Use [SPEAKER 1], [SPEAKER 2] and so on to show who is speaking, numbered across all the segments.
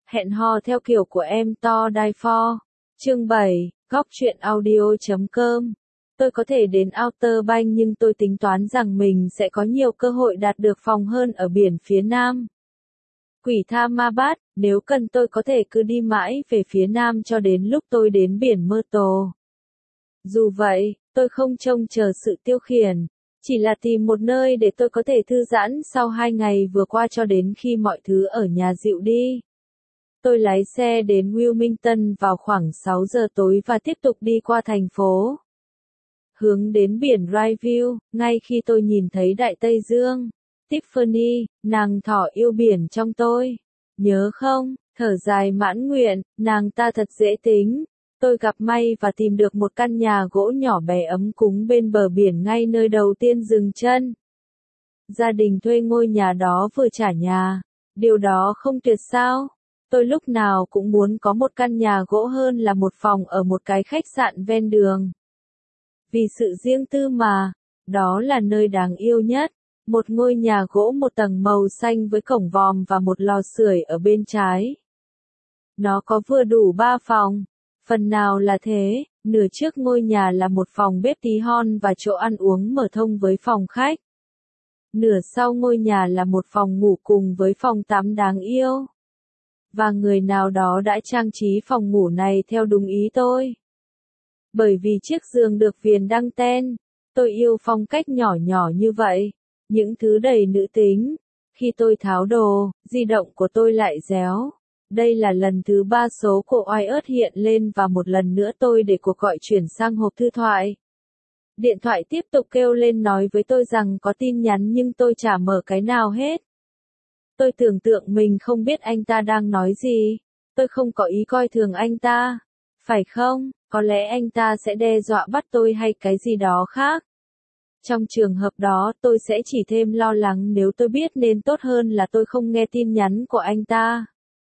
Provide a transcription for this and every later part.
[SPEAKER 1] Hẹn hò theo kiểu của em to die for. Chương 7, góc truyện audio.com. Tôi có thể đến Outer Banks nhưng tôi tính toán rằng mình sẽ có nhiều cơ hội đạt được phòng hơn ở biển phía Nam. Quỷ tha ma bát, nếu cần tôi có thể cứ đi mãi về phía Nam cho đến lúc tôi đến biển Myrtle. Dù vậy, tôi không trông chờ sự tiêu khiển, chỉ là tìm một nơi để tôi có thể thư giãn sau 2 ngày vừa qua cho đến khi mọi thứ ở nhà dịu đi. Tôi lái xe đến Wilmington vào khoảng 6 giờ tối và tiếp tục đi qua thành phố, hướng đến biển Ryville, ngay khi tôi nhìn thấy Đại Tây Dương. Tiffany, nàng thỏ yêu biển trong tôi. Nhớ không, thở dài mãn nguyện, nàng ta thật dễ tính. Tôi gặp may và tìm được một căn nhà gỗ nhỏ bé ấm cúng bên bờ biển ngay nơi đầu tiên dừng chân. Gia đình thuê ngôi nhà đó vừa trả nhà. Điều đó không tuyệt sao? Tôi lúc nào cũng muốn có một căn nhà gỗ hơn là một phòng ở một cái khách sạn ven đường. Vì sự riêng tư mà, đó là nơi đáng yêu nhất. Một ngôi nhà gỗ một tầng màu xanh với cổng vòm và một lò sưởi ở bên trái. Nó có vừa đủ 3 phòng. Phần nào là thế, nửa trước ngôi nhà là một phòng bếp tí hon và chỗ ăn uống mở thông với phòng khách. Nửa sau ngôi nhà là một phòng ngủ cùng với phòng tắm đáng yêu. Và người nào đó đã trang trí phòng ngủ này theo đúng ý tôi. Bởi vì chiếc giường được viền đăng ten, tôi yêu phong cách nhỏ nhỏ như vậy. Những thứ đầy nữ tính. Khi tôi tháo đồ, di động của tôi lại réo. Đây là lần thứ 3 số của Wyatt hiện lên và một lần nữa tôi để cuộc gọi chuyển sang hộp thư thoại. Điện thoại tiếp tục kêu lên nói với tôi rằng có tin nhắn nhưng tôi chả mở cái nào hết. Tôi tưởng tượng mình không biết anh ta đang nói gì. Tôi không có ý coi thường anh ta. Phải không? Có lẽ anh ta sẽ đe dọa bắt tôi hay cái gì đó khác. Trong trường hợp đó tôi sẽ chỉ thêm lo lắng nếu tôi biết nên tốt hơn là tôi không nghe tin nhắn của anh ta.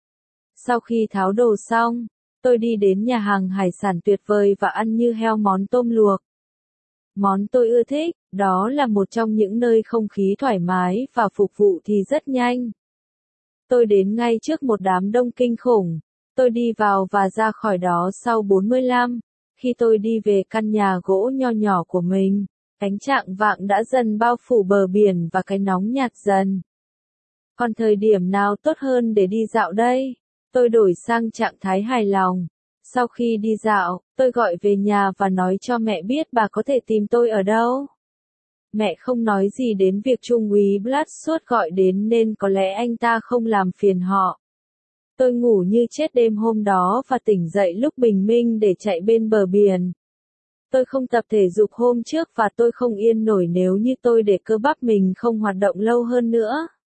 [SPEAKER 1] Sau khi tháo đồ xong, tôi đi đến nhà hàng hải sản tuyệt vời và ăn như heo món tôm luộc. Món tôi ưa thích, đó là một trong những nơi không khí thoải mái và phục vụ thì rất nhanh. Tôi đến ngay trước một đám đông kinh khủng. Tôi đi vào và ra khỏi đó sau 45. Khi tôi đi về căn nhà gỗ nho nhỏ của mình, ánh chạng vạng đã dần bao phủ bờ biển và cái nóng nhạt dần. Còn thời điểm nào tốt hơn để đi dạo đây? Tôi đổi sang trạng thái hài lòng. Sau khi đi dạo, tôi gọi về nhà và nói cho mẹ biết bà có thể tìm tôi ở đâu. Mẹ không nói gì đến việc Trung úy Bloodshot gọi đến nên có lẽ anh ta không làm phiền họ. Tôi ngủ như chết đêm hôm đó và tỉnh dậy lúc bình minh để chạy bên bờ biển. Tôi không tập thể dục hôm trước và tôi không yên nổi nếu như tôi để cơ bắp mình không hoạt động lâu hơn nữa.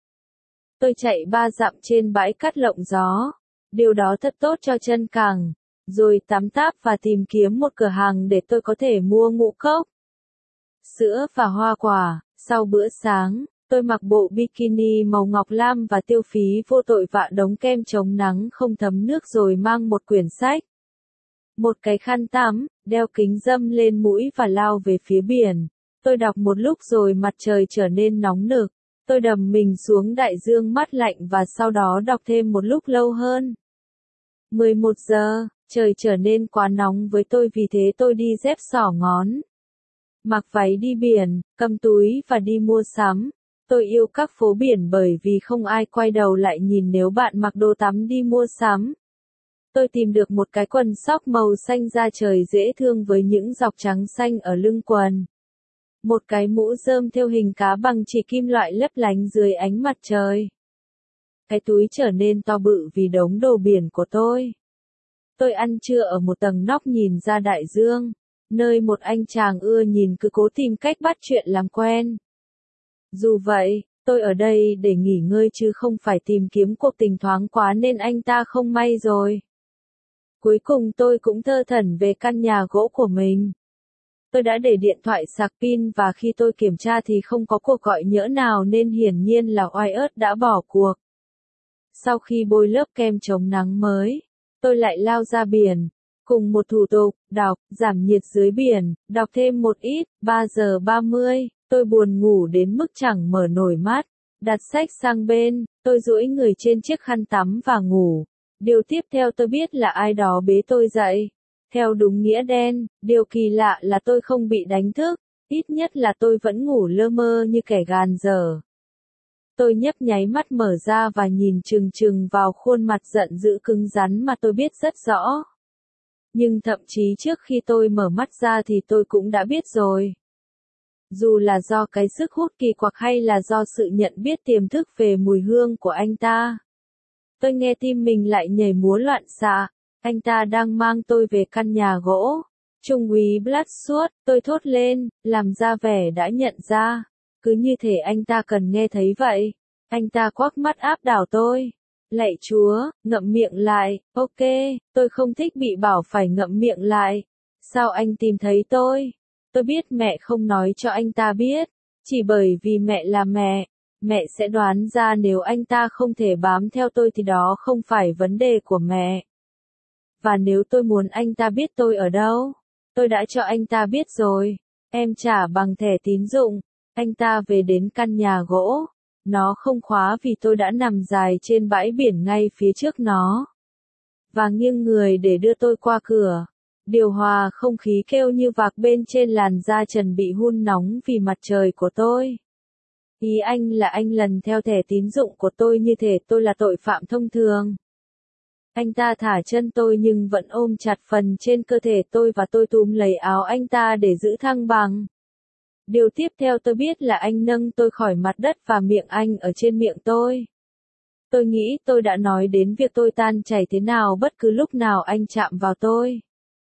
[SPEAKER 1] Tôi chạy 3 dặm trên bãi cát lộng gió. Điều đó thật tốt cho chân cẳng. Rồi tắm táp và tìm kiếm một cửa hàng để tôi có thể mua ngũ cốc, sữa và hoa quả. Sau bữa sáng, tôi mặc bộ bikini màu ngọc lam và tiêu phí vô tội vạ đống kem chống nắng không thấm nước rồi mang một quyển sách, một cái khăn tắm, đeo kính râm lên mũi và lao về phía biển. Tôi đọc một lúc rồi mặt trời trở nên nóng nực. Tôi đầm mình xuống đại dương mát lạnh và sau đó đọc thêm một lúc lâu hơn. 11 giờ, trời trở nên quá nóng với tôi vì thế tôi đi dép xỏ ngón. Mặc váy đi biển, cầm túi và đi mua sắm. Tôi yêu các phố biển bởi vì không ai quay đầu lại nhìn nếu bạn mặc đồ tắm đi mua sắm. Tôi tìm được một cái quần sóc màu xanh da trời dễ thương với những dọc trắng xanh ở lưng quần. Một cái mũ rơm thêu hình cá bằng chỉ kim loại lấp lánh dưới ánh mặt trời. Cái túi trở nên to bự vì đống đồ biển của tôi. Tôi ăn trưa ở một tầng nóc nhìn ra đại dương, nơi một anh chàng ưa nhìn cứ cố tìm cách bắt chuyện làm quen. Dù vậy, tôi ở đây để nghỉ ngơi chứ không phải tìm kiếm cuộc tình thoáng quá nên anh ta không may rồi. Cuối cùng tôi cũng thơ thẩn về căn nhà gỗ của mình. Tôi đã để điện thoại sạc pin và khi tôi kiểm tra thì không có cuộc gọi nhỡ nào nên hiển nhiên là Wyatt đã bỏ cuộc. Sau khi bôi lớp kem chống nắng mới, tôi lại lao ra biển. Cùng một thủ tục, đọc, giảm nhiệt dưới biển, đọc thêm một ít, 3 giờ 30, tôi buồn ngủ đến mức chẳng mở nổi mắt. Đặt sách sang bên, tôi duỗi người trên chiếc khăn tắm và ngủ. Điều tiếp theo tôi biết là ai đó bế tôi dậy. Theo đúng nghĩa đen, điều kỳ lạ là tôi không bị đánh thức, ít nhất là tôi vẫn ngủ lơ mơ như kẻ gàn dở. Tôi nhấp nháy mắt mở ra và nhìn chừng chừng vào khuôn mặt giận dữ cứng rắn mà tôi biết rất rõ. Nhưng thậm chí trước khi tôi mở mắt ra thì tôi cũng đã biết rồi. Dù là do cái sức hút kỳ quặc hay là do sự nhận biết tiềm thức về mùi hương của anh ta. Tôi nghe tim mình lại nhảy múa loạn xạ. Anh ta đang mang tôi về căn nhà gỗ. Trung úy Bloodshot, tôi thốt lên, làm ra vẻ đã nhận ra. Cứ như thể anh ta cần nghe thấy vậy. Anh ta quắc mắt áp đảo tôi. Lạy Chúa, ngậm miệng lại, ok, tôi không thích bị bảo phải ngậm miệng lại. Sao anh tìm thấy tôi? Tôi biết mẹ không nói cho anh ta biết. Chỉ bởi vì mẹ là mẹ. Mẹ sẽ đoán ra nếu anh ta không thể bám theo tôi thì đó không phải vấn đề của mẹ. Và nếu tôi muốn anh ta biết tôi ở đâu, tôi đã cho anh ta biết rồi. Em trả bằng thẻ tín dụng. Anh ta về đến căn nhà gỗ. Nó không khóa vì tôi đã nằm dài trên bãi biển ngay phía trước nó. Và nghiêng người để đưa tôi qua cửa. Điều hòa không khí kêu như vạc bên trên làn da trần bị hun nóng vì mặt trời của tôi. Ý anh là anh lần theo thẻ tín dụng của tôi như thể tôi là tội phạm thông thường. Anh ta thả chân tôi nhưng vẫn ôm chặt phần trên cơ thể tôi và tôi túm lấy áo anh ta để giữ thăng bằng. Điều tiếp theo tôi biết là anh nâng tôi khỏi mặt đất và miệng anh ở trên miệng tôi. Tôi nghĩ tôi đã nói đến việc tôi tan chảy thế nào bất cứ lúc nào anh chạm vào tôi.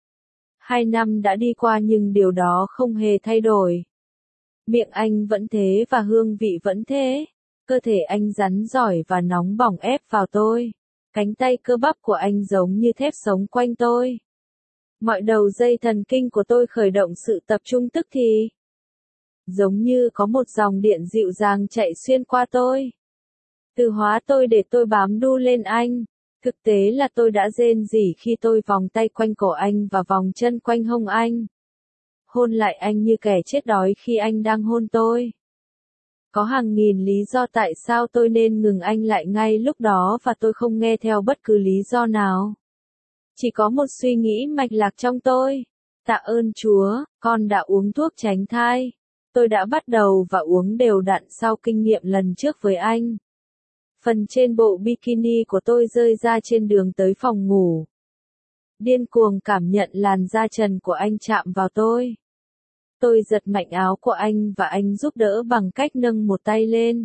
[SPEAKER 1] 2 năm đã đi qua nhưng điều đó không hề thay đổi. Miệng anh vẫn thế và hương vị vẫn thế. Cơ thể anh rắn giỏi và nóng bỏng ép vào tôi. Cánh tay cơ bắp của anh giống như thép sống quanh tôi. Mọi đầu dây thần kinh của tôi khởi động sự tập trung tức thì. Giống như có một dòng điện dịu dàng chạy xuyên qua tôi. Từ hóa tôi để tôi bám đu lên anh. Thực tế là tôi đã rên rỉ khi tôi vòng tay quanh cổ anh và vòng chân quanh hông anh. Hôn lại anh như kẻ chết đói khi anh đang hôn tôi. Có hàng nghìn lý do tại sao tôi nên ngừng anh lại ngay lúc đó và tôi không nghe theo bất cứ lý do nào. Chỉ có một suy nghĩ mạch lạc trong tôi. Tạ ơn Chúa, con đã uống thuốc tránh thai. Tôi đã bắt đầu và uống đều đặn sau kinh nghiệm lần trước với anh. Phần trên bộ bikini của tôi rơi ra trên đường tới phòng ngủ. Điên cuồng cảm nhận làn da trần của anh chạm vào tôi. Tôi giật mạnh áo của anh và anh giúp đỡ bằng cách nâng một tay lên.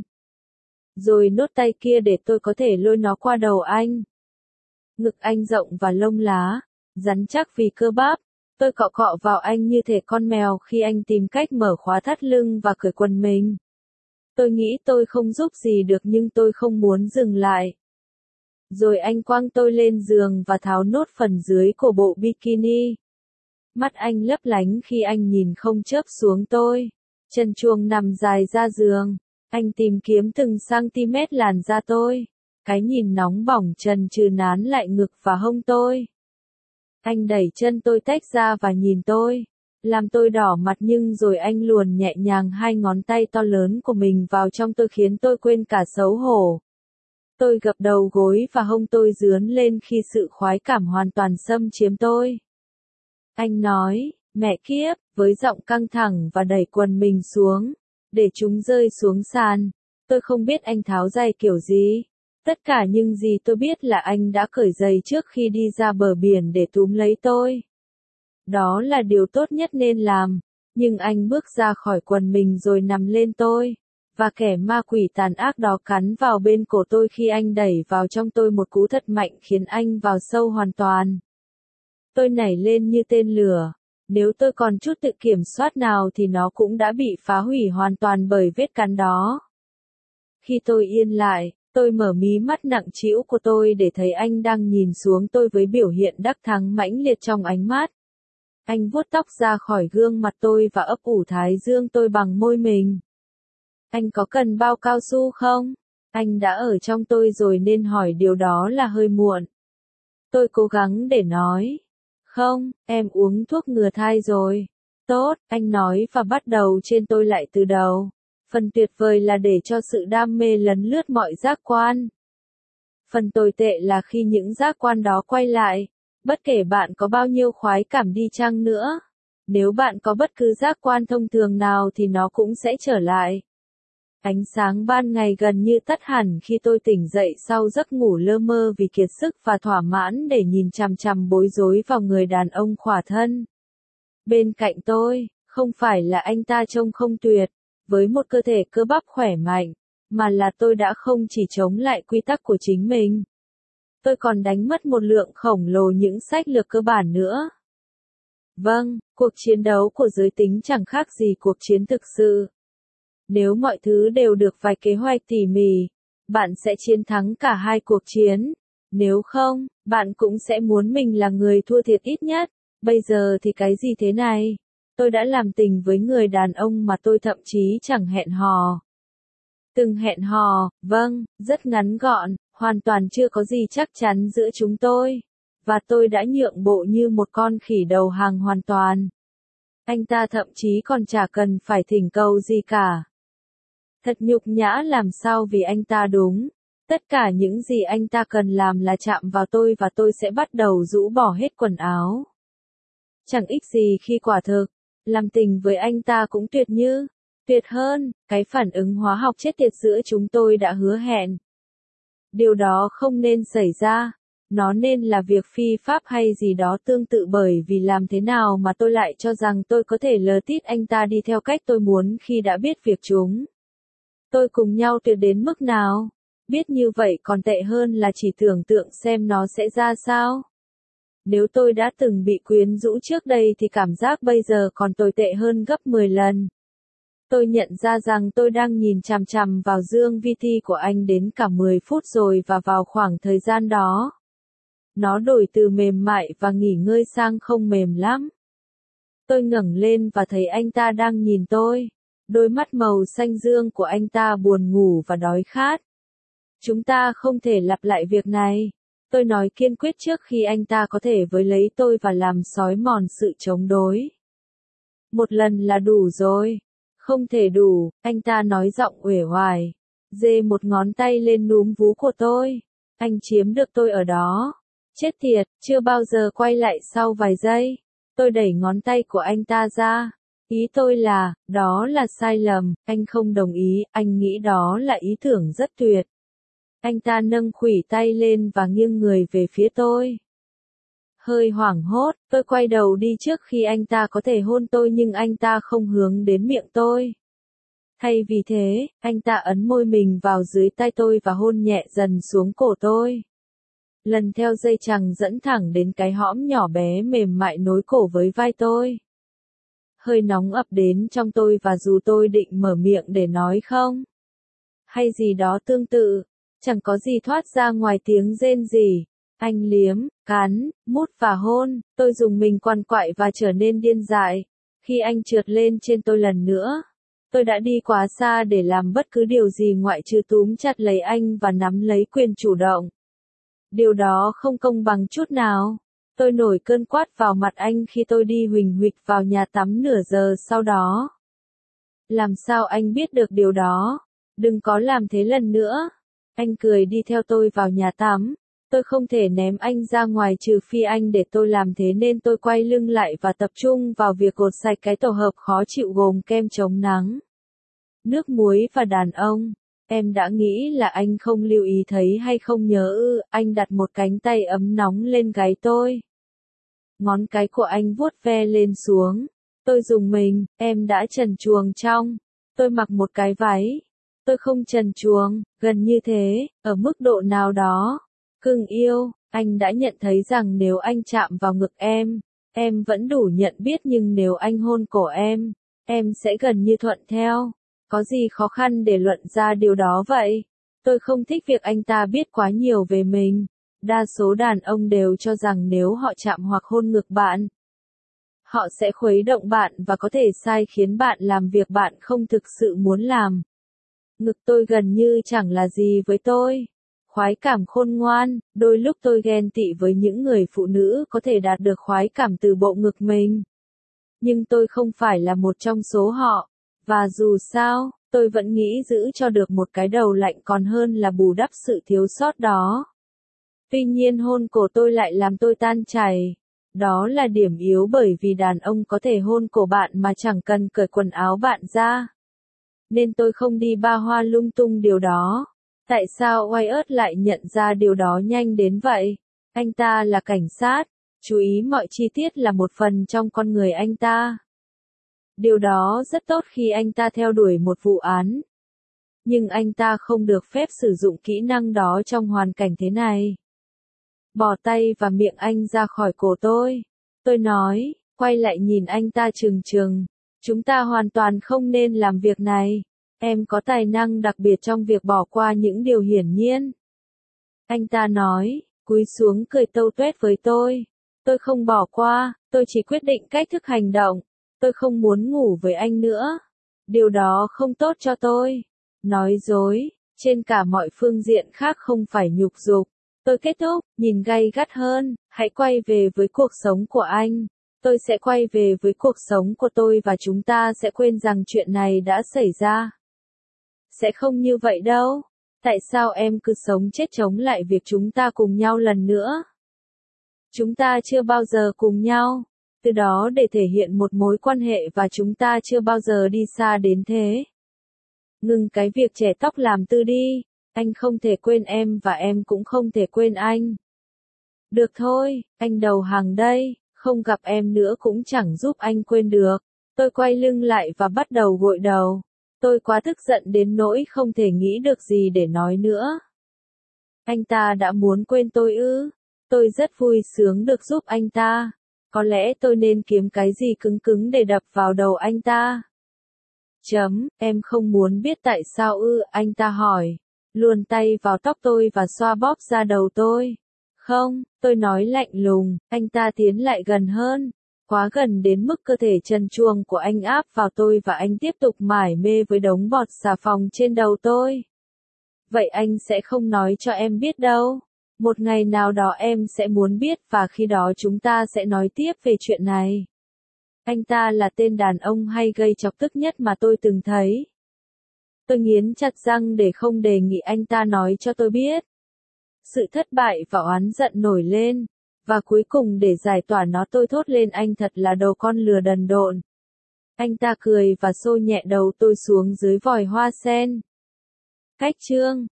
[SPEAKER 1] Rồi nốt tay kia để tôi có thể lôi nó qua đầu anh. Ngực anh rộng và lông lá, rắn chắc vì cơ bắp. Tôi cọ cọ vào anh như thể con mèo khi anh tìm cách mở khóa thắt lưng và cởi quần mình. Tôi nghĩ tôi không giúp gì được nhưng tôi không muốn dừng lại. Rồi anh quăng tôi lên giường và tháo nốt phần dưới của bộ bikini. Mắt anh lấp lánh khi anh nhìn không chớp xuống tôi. Chân chuông nằm dài ra giường. Anh tìm kiếm từng cm làn da tôi. Cái nhìn nóng bỏng trần trừ nán lại ngực và hông tôi. Anh đẩy chân tôi tách ra và nhìn tôi. Làm tôi đỏ mặt nhưng rồi anh luồn nhẹ nhàng 2 ngón tay to lớn của mình vào trong tôi khiến tôi quên cả xấu hổ. Tôi gập đầu gối và hông tôi rướn lên khi sự khoái cảm hoàn toàn xâm chiếm tôi. Anh nói, mẹ kiếp, với giọng căng thẳng và đẩy quần mình xuống, để chúng rơi xuống sàn. Tôi không biết anh tháo giày kiểu gì. Tất cả những gì tôi biết là anh đã cởi giày trước khi đi ra bờ biển để túm lấy tôi. Đó là điều tốt nhất nên làm. Nhưng anh bước ra khỏi quần mình rồi nằm lên tôi. Và kẻ ma quỷ tàn ác đó cắn vào bên cổ tôi khi anh đẩy vào trong tôi một cú thật mạnh khiến anh vào sâu hoàn toàn. Tôi nảy lên như tên lửa. Nếu tôi còn chút tự kiểm soát nào thì nó cũng đã bị phá hủy hoàn toàn bởi vết cắn đó. Khi tôi yên lại, tôi mở mí mắt nặng trĩu của tôi để thấy anh đang nhìn xuống tôi với biểu hiện đắc thắng mãnh liệt trong ánh mắt. Anh vuốt tóc ra khỏi gương mặt tôi và ấp ủ thái dương tôi bằng môi mình. Anh có cần bao cao su không? Anh đã ở trong tôi rồi nên hỏi điều đó là hơi muộn. Tôi cố gắng để nói. Không, em uống thuốc ngừa thai rồi. Tốt, anh nói và bắt đầu trên tôi lại từ đầu. Phần tuyệt vời là để cho sự đam mê lấn lướt mọi giác quan. Phần tồi tệ là khi những giác quan đó quay lại, bất kể bạn có bao nhiêu khoái cảm đi chăng nữa, nếu bạn có bất cứ giác quan thông thường nào thì nó cũng sẽ trở lại. Ánh sáng ban ngày gần như tắt hẳn khi tôi tỉnh dậy sau giấc ngủ lơ mơ vì kiệt sức và thỏa mãn để nhìn chằm chằm bối rối vào người đàn ông khỏa thân. Bên cạnh tôi, không phải là anh ta trông không tuyệt, với một cơ thể cơ bắp khỏe mạnh, mà là tôi đã không chỉ chống lại quy tắc của chính mình. Tôi còn đánh mất một lượng khổng lồ những sách lược cơ bản nữa. Vâng, cuộc chiến đấu của giới tính chẳng khác gì cuộc chiến thực sự. Nếu mọi thứ đều được vạch kế hoạch tỉ mỉ, bạn sẽ chiến thắng cả hai cuộc chiến. Nếu không, bạn cũng sẽ muốn mình là người thua thiệt ít nhất. Bây giờ thì cái gì thế này? Tôi đã làm tình với người đàn ông mà tôi thậm chí chẳng hẹn hò. Từng hẹn hò, vâng, rất ngắn gọn, hoàn toàn chưa có gì chắc chắn giữa chúng tôi. Và tôi đã nhượng bộ như một con khỉ đầu hàng hoàn toàn. Anh ta thậm chí còn chả cần phải thỉnh cầu gì cả. Thật nhục nhã làm sao vì anh ta đúng. Tất cả những gì anh ta cần làm là chạm vào tôi và tôi sẽ bắt đầu rũ bỏ hết quần áo. Chẳng ích gì khi quả thực, làm tình với anh ta cũng tuyệt hơn, cái phản ứng hóa học chết tiệt giữa chúng tôi đã hứa hẹn. Điều đó không nên xảy ra, nó nên là việc phi pháp hay gì đó tương tự bởi vì làm thế nào mà tôi lại cho rằng tôi có thể lờ tít anh ta đi theo cách tôi muốn khi đã biết việc chúng. Tôi cùng nhau tuyệt đến mức nào? Biết như vậy còn tệ hơn là chỉ tưởng tượng xem nó sẽ ra sao. Nếu tôi đã từng bị quyến rũ trước đây thì cảm giác bây giờ còn tồi tệ hơn gấp 10 lần. Tôi nhận ra rằng tôi đang nhìn chằm chằm vào dương VT của anh đến cả 10 phút rồi và vào khoảng thời gian đó. Nó đổi từ mềm mại và nghỉ ngơi sang không mềm lắm. Tôi ngẩng lên và thấy anh ta đang nhìn tôi. Đôi mắt màu xanh dương của anh ta buồn ngủ và đói khát. Chúng ta không thể lặp lại việc này. Tôi nói kiên quyết trước khi anh ta có thể với lấy tôi và làm xói mòn sự chống đối. Một lần là đủ rồi. Không thể đủ, anh ta nói giọng uể oải. Giơ một ngón tay lên núm vú của tôi. Anh chiếm được tôi ở đó. Chết tiệt, chưa bao giờ quay lại sau vài giây. Tôi đẩy ngón tay của anh ta ra. Ý tôi là, đó là sai lầm, anh không đồng ý, anh nghĩ đó là ý tưởng rất tuyệt. Anh ta nâng khuỷu tay lên và nghiêng người về phía tôi. Hơi hoảng hốt, tôi quay đầu đi trước khi anh ta có thể hôn tôi nhưng anh ta không hướng đến miệng tôi. Thay vì thế, anh ta ấn môi mình vào dưới tay tôi và hôn nhẹ dần xuống cổ tôi. Lần theo dây chằng dẫn thẳng đến cái hõm nhỏ bé mềm mại nối cổ với vai tôi. Hơi nóng ập đến trong tôi và dù tôi định mở miệng để nói không, hay gì đó tương tự, chẳng có gì thoát ra ngoài tiếng rên rỉ. Anh liếm, cắn, mút và hôn, tôi dùng mình quằn quại và trở nên điên dại. Khi anh trượt lên trên tôi lần nữa, tôi đã đi quá xa để làm bất cứ điều gì ngoại trừ túm chặt lấy anh và nắm lấy quyền chủ động. Điều đó không công bằng chút nào. Tôi nổi cơn quát vào mặt anh khi tôi đi huỳnh huỵch vào nhà tắm nửa giờ sau đó. Làm sao anh biết được điều đó? Đừng có làm thế lần nữa. Anh cười đi theo tôi vào nhà tắm. Tôi không thể ném anh ra ngoài trừ phi anh để tôi làm thế nên tôi quay lưng lại và tập trung vào việc gột sạch cái tổ hợp khó chịu gồm kem chống nắng, nước muối và đàn ông. Em đã nghĩ là anh không lưu ý thấy hay không nhớ ư, anh đặt một cánh tay ấm nóng lên gáy tôi. Ngón cái của anh vuốt ve lên xuống. Tôi rùng mình, em đã trần truồng trong. Tôi mặc một cái váy. Tôi không trần truồng, gần như thế, ở mức độ nào đó. Cưng yêu, anh đã nhận thấy rằng nếu anh chạm vào ngực em vẫn đủ nhận biết nhưng nếu anh hôn cổ em sẽ gần như thuận theo. Có gì khó khăn để luận ra điều đó vậy? Tôi không thích việc anh ta biết quá nhiều về mình. Đa số đàn ông đều cho rằng nếu họ chạm hoặc hôn ngực bạn, họ sẽ khuấy động bạn và có thể sai khiến bạn làm việc bạn không thực sự muốn làm. Ngực tôi gần như chẳng là gì với tôi. Khoái cảm khôn ngoan, đôi lúc tôi ghen tị với những người phụ nữ có thể đạt được khoái cảm từ bộ ngực mình. Nhưng tôi không phải là một trong số họ. Và dù sao, tôi vẫn nghĩ giữ cho được một cái đầu lạnh còn hơn là bù đắp sự thiếu sót đó. Tuy nhiên hôn cổ tôi lại làm tôi tan chảy. Đó là điểm yếu bởi vì đàn ông có thể hôn cổ bạn mà chẳng cần cởi quần áo bạn ra. Nên tôi không đi ba hoa lung tung điều đó. Tại sao Wyatt lại nhận ra điều đó nhanh đến vậy? Anh ta là cảnh sát, chú ý mọi chi tiết là một phần trong con người anh ta. Điều đó rất tốt khi anh ta theo đuổi một vụ án. Nhưng anh ta không được phép sử dụng kỹ năng đó trong hoàn cảnh thế này. Bỏ tay và miệng anh ra khỏi cổ tôi. Tôi nói, quay lại nhìn anh ta trừng trừng. Chúng ta hoàn toàn không nên làm việc này. Em có tài năng đặc biệt trong việc bỏ qua những điều hiển nhiên. Anh ta nói, cúi xuống cười tâu tuét với tôi. Tôi không bỏ qua, tôi chỉ quyết định cách thức hành động. Tôi không muốn ngủ với anh nữa. Điều đó không tốt cho tôi. Nói dối, trên cả mọi phương diện khác không phải nhục dục. Tôi kết thúc, nhìn gay gắt hơn, hãy quay về với cuộc sống của anh. Tôi sẽ quay về với cuộc sống của tôi và chúng ta sẽ quên rằng chuyện này đã xảy ra. Sẽ không như vậy đâu. Tại sao em cứ sống chết chống lại việc chúng ta cùng nhau lần nữa? Chúng ta chưa bao giờ cùng nhau. Từ đó để thể hiện một mối quan hệ và chúng ta chưa bao giờ đi xa đến thế. Ngừng cái việc chẻ tóc làm tư đi. Anh không thể quên em và em cũng không thể quên anh. Được thôi, anh đầu hàng đây, không gặp em nữa cũng chẳng giúp anh quên được. Tôi quay lưng lại và bắt đầu gội đầu. Tôi quá tức giận đến nỗi không thể nghĩ được gì để nói nữa. Anh ta đã muốn quên tôi ư? Tôi rất vui sướng được giúp anh ta. Có lẽ tôi nên kiếm cái gì cứng cứng để đập vào đầu anh ta. Em không muốn biết tại sao ư? Anh ta hỏi. Luồn tay vào tóc tôi và xoa bóp ra đầu tôi. Không, tôi nói lạnh lùng. Anh ta tiến lại gần hơn. Quá gần đến mức cơ thể trần truồng của anh áp vào tôi và anh tiếp tục mải mê với đống bọt xà phòng trên đầu tôi. Vậy anh sẽ không nói cho em biết đâu. Một ngày nào đó em sẽ muốn biết và khi đó chúng ta sẽ nói tiếp về chuyện này. Anh ta là tên đàn ông hay gây chọc tức nhất mà tôi từng thấy. Tôi nghiến chặt răng để không đề nghị anh ta nói cho tôi biết. Sự thất bại và oán giận nổi lên. Và cuối cùng để giải tỏa nó tôi thốt lên anh thật là đồ con lừa đần độn. Anh ta cười và xô nhẹ đầu tôi xuống dưới vòi hoa sen. Cách chương